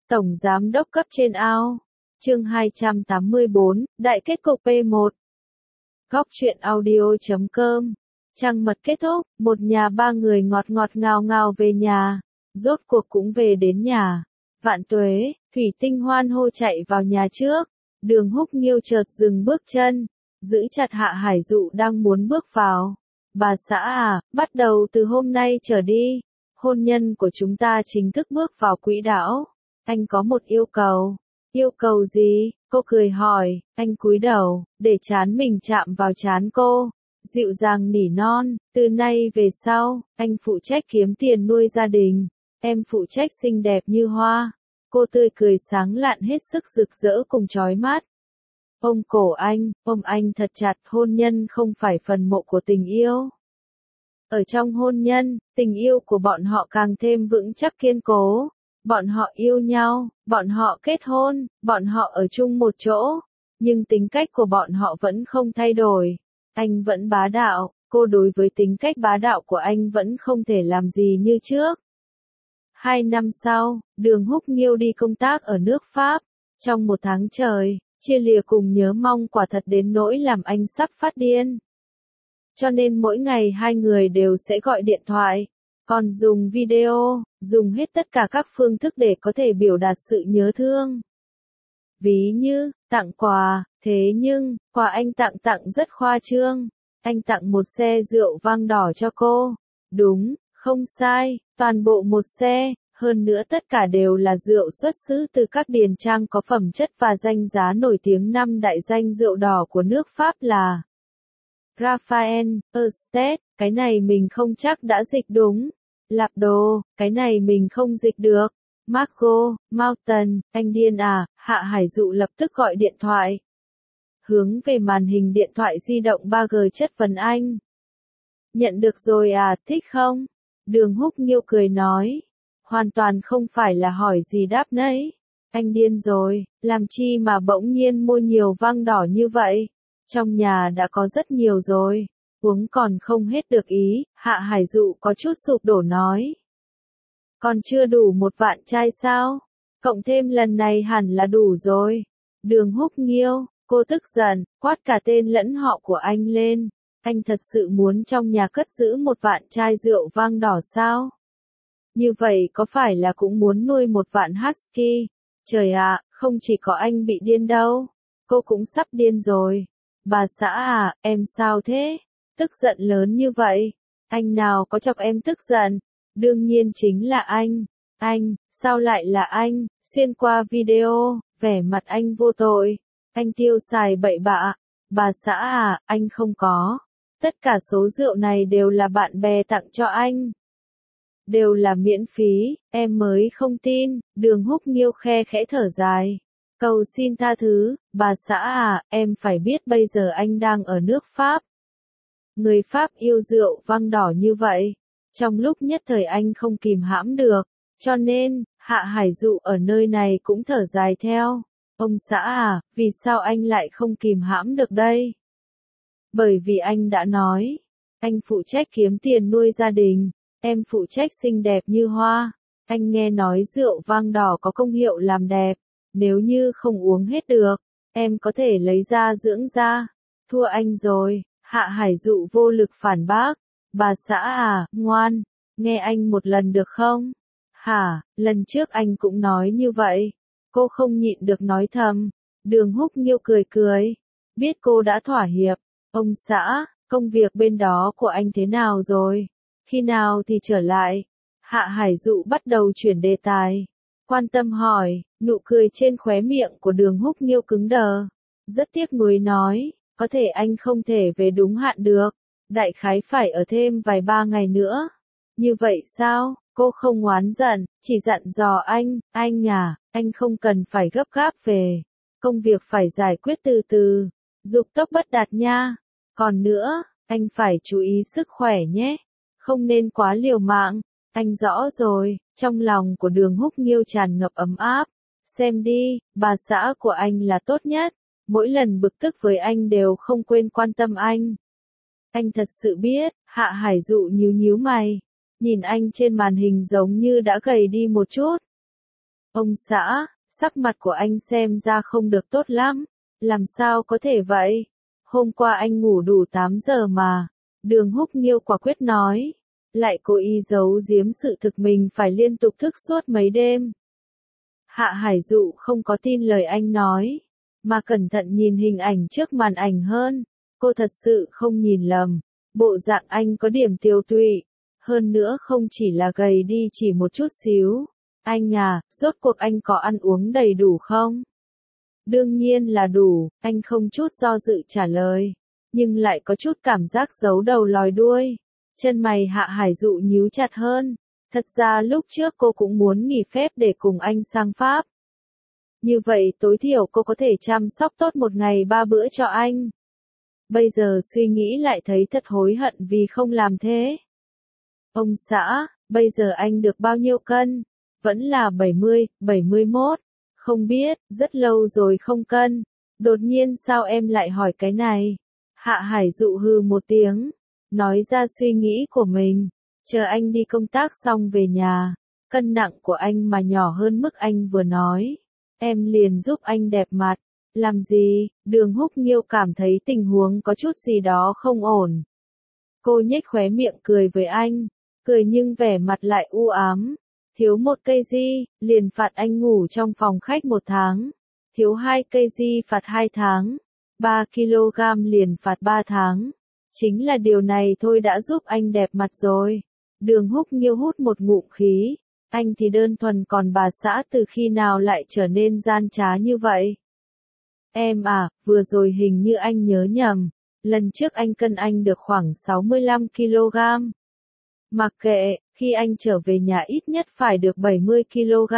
Tổng Giám đốc cấp trên ao. Chương 284, Đại kết cục P1. Góc truyện audio.com. Trăng mật kết thúc, một nhà ba người ngọt ngọt ngào ngào về nhà. Rốt cuộc cũng về đến nhà. Vạn Tuế, Thủy Tinh hoan hô chạy vào nhà trước. Đường Húc Nghiêu chợt dừng bước chân, giữ chặt Hạ Hải Dụ đang muốn bước vào. Bà xã à, bắt đầu từ hôm nay trở đi, hôn nhân của chúng ta chính thức bước vào quỹ đạo. Anh có một yêu cầu. Yêu cầu gì? Cô cười hỏi. Anh cúi đầu, để trán mình chạm vào trán cô. Dịu dàng nỉ non, từ nay về sau, anh phụ trách kiếm tiền nuôi gia đình. Em phụ trách xinh đẹp như hoa. Cô tươi cười sáng lạn hết sức rực rỡ cùng chói mắt. Ôm cổ anh, ôm anh thật chặt. Hôn nhân không phải phần mộ của tình yêu. Ở trong hôn nhân, tình yêu của bọn họ càng thêm vững chắc kiên cố. Bọn họ yêu nhau, bọn họ kết hôn, bọn họ ở chung một chỗ. Nhưng tính cách của bọn họ vẫn không thay đổi. Anh vẫn bá đạo, cô đối với tính cách bá đạo của anh vẫn không thể làm gì như trước. 2 năm sau, Đường Húc Nghiêu đi công tác ở nước Pháp. Trong 1 tháng trời, chia lìa cùng nhớ mong quả thật đến nỗi làm anh sắp phát điên. Cho nên mỗi ngày hai người đều sẽ gọi điện thoại, còn dùng video, dùng hết tất cả các phương thức để có thể biểu đạt sự nhớ thương. Ví như, tặng quà, thế nhưng, quà anh tặng rất khoa trương. Anh tặng một xe rượu vang đỏ cho cô. Đúng, không sai, toàn bộ một xe, hơn nữa tất cả đều là rượu xuất xứ từ các điền trang có phẩm chất và danh giá nổi tiếng. 5 đại danh rượu đỏ của nước Pháp là Raphael, Erstede, cái này mình không chắc đã dịch đúng. Lạp Đồ, cái này mình không dịch được. Marco, Mountain, anh điên à? Hạ Hải Dụ lập tức gọi điện thoại. Hướng về màn hình điện thoại di động 3G chất vấn anh. Nhận được rồi à, thích không? Đường Húc Nghiêu cười nói. Hoàn toàn không phải là hỏi gì đáp nấy. Anh điên rồi, làm chi mà bỗng nhiên mua nhiều vang đỏ như vậy? Trong nhà đã có rất nhiều rồi, uống còn không hết được ý. Hạ Hải Dụ có chút sụp đổ nói. Còn chưa đủ 1 vạn chai sao? Cộng thêm lần này hẳn là đủ rồi. Đường Húc Nghiêu, cô tức giận, quát cả tên lẫn họ của anh lên. Anh thật sự muốn trong nhà cất giữ 1 vạn chai rượu vang đỏ sao? Như vậy có phải là cũng muốn nuôi 1 vạn husky? Trời ạ, không chỉ có anh bị điên đâu. Cô cũng sắp điên rồi. Bà xã à, em sao thế? Tức giận lớn như vậy. Anh nào có chọc em tức giận? Đương nhiên chính là anh. Anh, sao lại là anh? Xuyên qua video, vẻ mặt anh vô tội. Anh tiêu xài bậy bạ. Bà xã à, anh không có. Tất cả số rượu này đều là bạn bè tặng cho anh. Đều là miễn phí, em mới không tin. Đường Húc Nghiêu khe khẽ thở dài. Cầu xin tha thứ, bà xã à, em phải biết bây giờ anh đang ở nước Pháp. Người Pháp yêu rượu vang đỏ như vậy. Trong lúc nhất thời anh không kìm hãm được. Cho nên, Hạ Hải Dụ ở nơi này cũng thở dài theo. Ông xã à, vì sao anh lại không kìm hãm được đây? Bởi vì anh đã nói. Anh phụ trách kiếm tiền nuôi gia đình. Em phụ trách xinh đẹp như hoa. Anh nghe nói rượu vang đỏ có công hiệu làm đẹp. Nếu như không uống hết được, em có thể lấy ra dưỡng da. Thua anh rồi. Hạ Hải Dụ vô lực phản bác. Bà xã à, ngoan, nghe anh một lần được không? Hả, lần trước anh cũng nói như vậy. Cô không nhịn được nói thầm. Đường Húc Nghiêu cười cười. Biết cô đã thỏa hiệp. Ông xã, công việc bên đó của anh thế nào rồi? Khi nào thì trở lại? Hạ Hải Dụ bắt đầu chuyển đề tài. Quan tâm hỏi, nụ cười trên khóe miệng của Đường Húc Nghiêu cứng đờ. Rất tiếc nuối nói, có thể anh không thể về đúng hạn được. Đại khái phải ở thêm vài 3 ngày nữa. Như vậy sao? Cô không oán giận, chỉ dặn dò anh à, anh không cần phải gấp gáp về. Công việc phải giải quyết từ từ. Dục tốc bất đạt nha. Còn nữa, anh phải chú ý sức khỏe nhé. Không nên quá liều mạng. Anh rõ rồi, trong lòng của Đường Húc Nghiêu tràn ngập ấm áp. Xem đi, bà xã của anh là tốt nhất. Mỗi lần bực tức với anh đều không quên quan tâm anh. Anh thật sự biết. Hạ Hải Dụ nhíu nhíu mày. Nhìn anh trên màn hình giống như đã gầy đi một chút. Ông xã, sắc mặt của anh xem ra không được tốt lắm. Làm sao có thể vậy? Hôm qua anh ngủ đủ 8 giờ mà. Đường Húc Nghiêu quả quyết nói. Lại cố ý giấu giếm sự thực mình phải liên tục thức suốt mấy đêm. Hạ Hải Dụ không có tin lời anh nói, mà cẩn thận nhìn hình ảnh trước màn ảnh hơn. Cô thật sự không nhìn lầm. Bộ dạng anh có điểm tiêu tụy. Hơn nữa không chỉ là gầy đi chỉ một chút xíu. Anh à, rốt cuộc anh có ăn uống đầy đủ không? Đương nhiên là đủ, anh không chút do dự trả lời. Nhưng lại có chút cảm giác giấu đầu lòi đuôi. Chân mày Hạ Hải Dụ nhíu chặt hơn. Thật ra lúc trước cô cũng muốn nghỉ phép để cùng anh sang Pháp. Như vậy tối thiểu cô có thể chăm sóc tốt một ngày 3 bữa cho anh. Bây giờ suy nghĩ lại thấy thật hối hận vì không làm thế. Ông xã, bây giờ anh được bao nhiêu cân? Vẫn là 70, 71. Không biết, rất lâu rồi không cân. Đột nhiên sao em lại hỏi cái này? Hạ Hải Dụ hừ một tiếng. Nói ra suy nghĩ của mình. Chờ anh đi công tác xong về nhà. Cân nặng của anh mà nhỏ hơn mức anh vừa nói. Em liền giúp anh đẹp mặt. Làm gì? Đường Húc Nghiêu cảm thấy tình huống có chút gì đó không ổn. Cô nhếch khóe miệng cười với anh. Cười nhưng vẻ mặt lại u ám. Thiếu 1 cây di, liền phạt anh ngủ trong phòng khách 1 tháng. Thiếu 2 cây di phạt 2 tháng. 3 kg liền phạt 3 tháng. Chính là điều này thôi đã giúp anh đẹp mặt rồi. Đường Húc Nghiêu hút một ngụm khí. Anh thì đơn thuần, còn bà xã từ khi nào lại trở nên gian trá như vậy? Em à, vừa rồi hình như anh nhớ nhầm. Lần trước anh cân anh được khoảng 65 kg. Mặc kệ, khi anh trở về nhà ít nhất phải được 70 kg.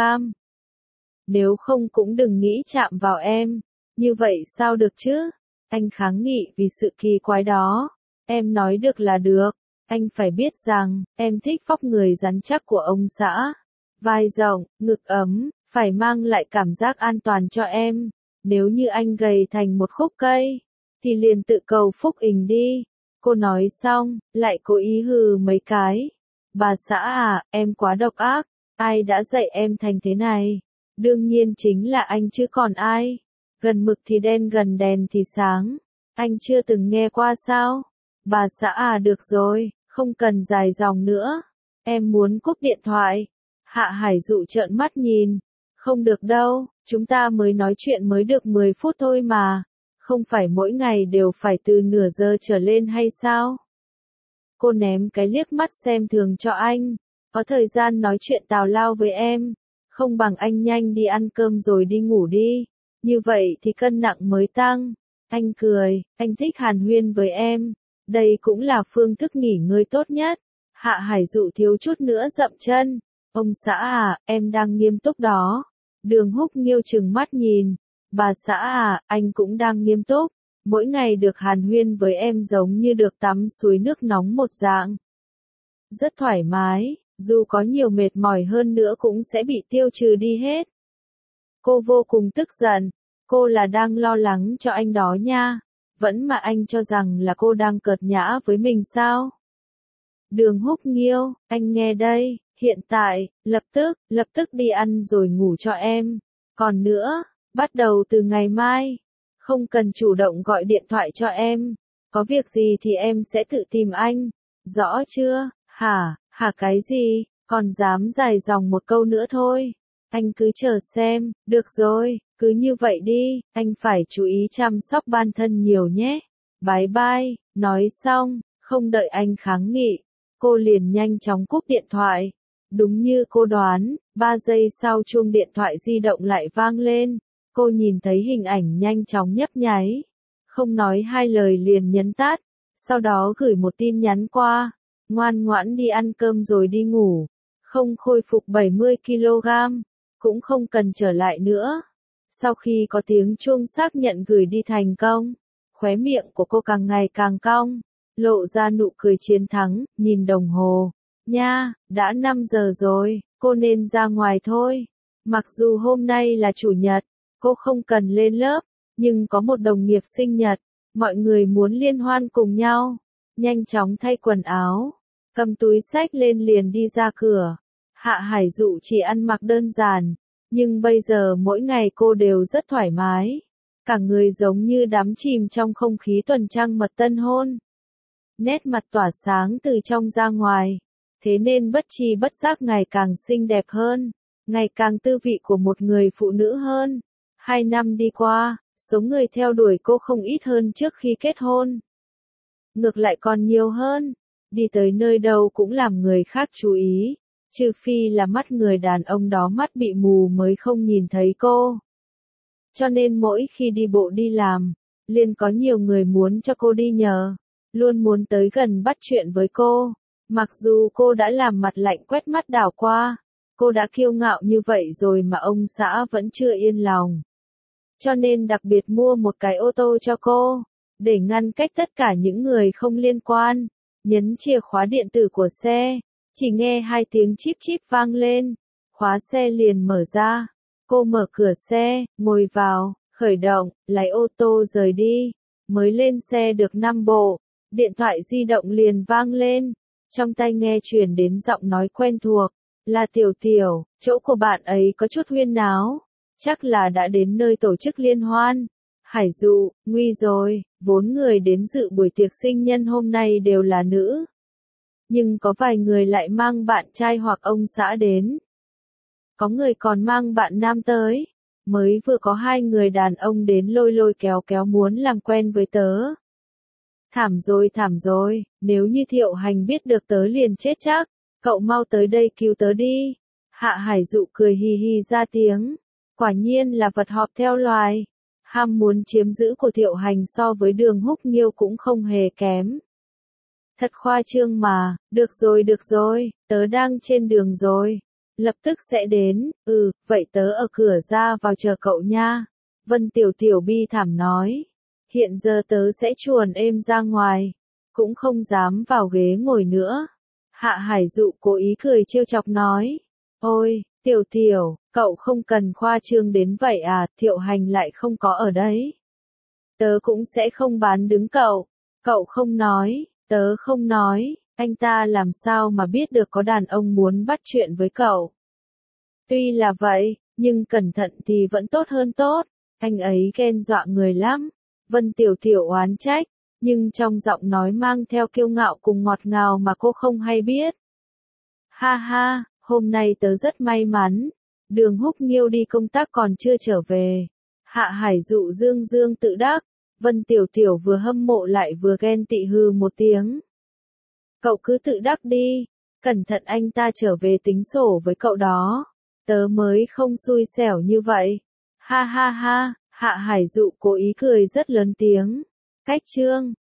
Nếu không cũng đừng nghĩ chạm vào em. Như vậy sao được chứ? Anh kháng nghị vì sự kỳ quái đó. Em nói được là được. Anh phải biết rằng, em thích vóc người rắn chắc của ông xã. Vai rộng, ngực ấm, phải mang lại cảm giác an toàn cho em. Nếu như anh gầy thành một khúc cây, thì liền tự cầu phúc ình đi. Cô nói xong, lại cố ý hừ mấy cái. Bà xã à, em quá độc ác. Ai đã dạy em thành thế này? Đương nhiên chính là anh chứ còn ai. Gần mực thì đen, gần đèn thì sáng. Anh chưa từng nghe qua sao? Bà xã à, được rồi, không cần dài dòng nữa. Em muốn cúp điện thoại. Hạ Hải Dụ trợn mắt nhìn. Không được đâu, chúng ta mới nói chuyện mới được 10 phút thôi mà. Không phải mỗi ngày đều phải từ nửa giờ trở lên hay sao? Cô ném cái liếc mắt xem thường cho anh. Có thời gian nói chuyện tào lao với em. Không bằng anh nhanh đi ăn cơm rồi đi ngủ đi. Như vậy thì cân nặng mới tăng. Anh cười, anh thích hàn huyên với em. Đây cũng là phương thức nghỉ ngơi tốt nhất. Hạ Hải Dụ thiếu chút nữa dậm chân. Ông xã à, em đang nghiêm túc đó. Đường Húc Nghiêu trừng mắt nhìn. Bà xã à, anh cũng đang nghiêm túc. Mỗi ngày được hàn huyên với em giống như được tắm suối nước nóng một dạng. Rất thoải mái, dù có nhiều mệt mỏi hơn nữa cũng sẽ bị tiêu trừ đi hết. Cô vô cùng tức giận. Cô là đang lo lắng cho anh đó nha. Vẫn mà anh cho rằng là cô đang cợt nhã với mình sao? Đường Húc Nghiêu, anh nghe đây, hiện tại, lập tức đi ăn rồi ngủ cho em. Còn nữa, bắt đầu từ ngày mai, không cần chủ động gọi điện thoại cho em. Có việc gì thì em sẽ tự tìm anh. Rõ chưa? Hả cái gì? Còn dám dài dòng một câu nữa thôi. Anh cứ chờ xem, được rồi, cứ như vậy đi, anh phải chú ý chăm sóc bản thân nhiều nhé. Bye bye, nói xong, không đợi anh kháng nghị, cô liền nhanh chóng cúp điện thoại. Đúng như cô đoán, 3 giây sau chuông điện thoại di động lại vang lên. Cô nhìn thấy hình ảnh nhanh chóng nhấp nháy. Không nói hai lời liền nhấn tắt. Sau đó gửi một tin nhắn qua. Ngoan ngoãn đi ăn cơm rồi đi ngủ. Không khôi phục 70 kg. Cũng không cần trở lại nữa. Sau khi có tiếng chuông xác nhận gửi đi thành công, khóe miệng của cô càng ngày càng cong, lộ ra nụ cười chiến thắng, nhìn đồng hồ. Nha, đã 5 giờ rồi, cô nên ra ngoài thôi. Mặc dù hôm nay là chủ nhật, cô không cần lên lớp, nhưng có một đồng nghiệp sinh nhật, mọi người muốn liên hoan cùng nhau. Nhanh chóng thay quần áo, cầm túi xách lên liền đi ra cửa. Hạ Hải Dụ chỉ ăn mặc đơn giản, Nhưng bây giờ mỗi ngày cô đều rất thoải mái. Cả người giống như đắm chìm trong không khí tuần trăng mật tân hôn. Nét mặt tỏa sáng từ trong ra ngoài. Thế nên bất tri bất giác ngày càng xinh đẹp hơn. Ngày càng tư vị của một người phụ nữ hơn. 2 năm đi qua, số người theo đuổi cô không ít hơn trước khi kết hôn. Ngược lại còn nhiều hơn. Đi tới nơi đâu cũng làm người khác chú ý. Trừ phi là mắt người đàn ông đó mắt bị mù mới không nhìn thấy cô. Cho nên mỗi khi đi bộ đi làm, liền có nhiều người muốn cho cô đi nhờ. Luôn muốn tới gần bắt chuyện với cô. Mặc dù cô đã làm mặt lạnh quét mắt đảo qua. Cô đã kiêu ngạo như vậy rồi mà ông xã vẫn chưa yên lòng. Cho nên đặc biệt mua một cái ô tô cho cô. Để ngăn cách tất cả những người không liên quan. Nhấn chìa khóa điện tử của xe. Chỉ nghe 2 tiếng chíp chíp vang lên. Khóa xe liền mở ra. Cô mở cửa xe, ngồi vào, khởi động, lái ô tô rời đi. Mới lên xe được 5 bộ. Điện thoại di động liền vang lên. Trong tai nghe truyền đến giọng nói quen thuộc. Là Tiểu Tiểu, chỗ của bạn ấy có chút huyên náo. Chắc là đã đến nơi tổ chức liên hoan. Hải Dụ, nguy rồi, 4 người đến dự buổi tiệc sinh nhân hôm nay đều là nữ. Nhưng có vài người lại mang bạn trai hoặc ông xã đến. Có người còn mang bạn nam tới. Mới vừa có 2 người đàn ông đến lôi lôi kéo kéo muốn làm quen với tớ. Thảm rồi, nếu như Thiệu Hành biết được tớ liền chết chắc. Cậu mau tới đây cứu tớ đi. Hạ Hải Dụ cười hì hì ra tiếng. Quả nhiên là vật họp theo loài. Ham muốn chiếm giữ của Thiệu Hành so với Đường Húc Nghiêu cũng không hề kém. Thật khoa trương mà, được rồi, tớ đang trên đường rồi. Lập tức sẽ đến, vậy tớ ở cửa ra vào chờ cậu nha. Vân Tiểu Tiểu bi thảm nói. Hiện giờ tớ sẽ chuồn êm ra ngoài. Cũng không dám vào ghế ngồi nữa. Hạ Hải Dụ cố ý cười trêu chọc nói. Ôi, Tiểu Tiểu, cậu không cần khoa trương đến vậy à, Thiệu Hành lại không có ở đấy. Tớ cũng sẽ không bán đứng cậu. Cậu không nói, tớ không nói, anh ta làm sao mà biết được có đàn ông muốn bắt chuyện với cậu. Tuy là vậy, nhưng cẩn thận thì vẫn tốt hơn tốt. Anh ấy ghen dọa người lắm. Vân Tiểu Tiểu oán trách. Nhưng trong giọng nói mang theo kiêu ngạo cùng ngọt ngào mà cô không hay biết. Ha ha, hôm nay tớ rất may mắn. Đường Húc Nghiêu đi công tác còn chưa trở về. Hạ Hải Dụ dương dương tự đắc. Vân Tiểu Tiểu vừa hâm mộ lại vừa ghen tị hừ một tiếng. Cậu cứ tự đắc đi. Cẩn thận anh ta trở về tính sổ với cậu đó. Tớ mới không xui xẻo như vậy. Ha ha ha, Hạ Hải Dụ cố ý cười rất lớn tiếng. Cách chương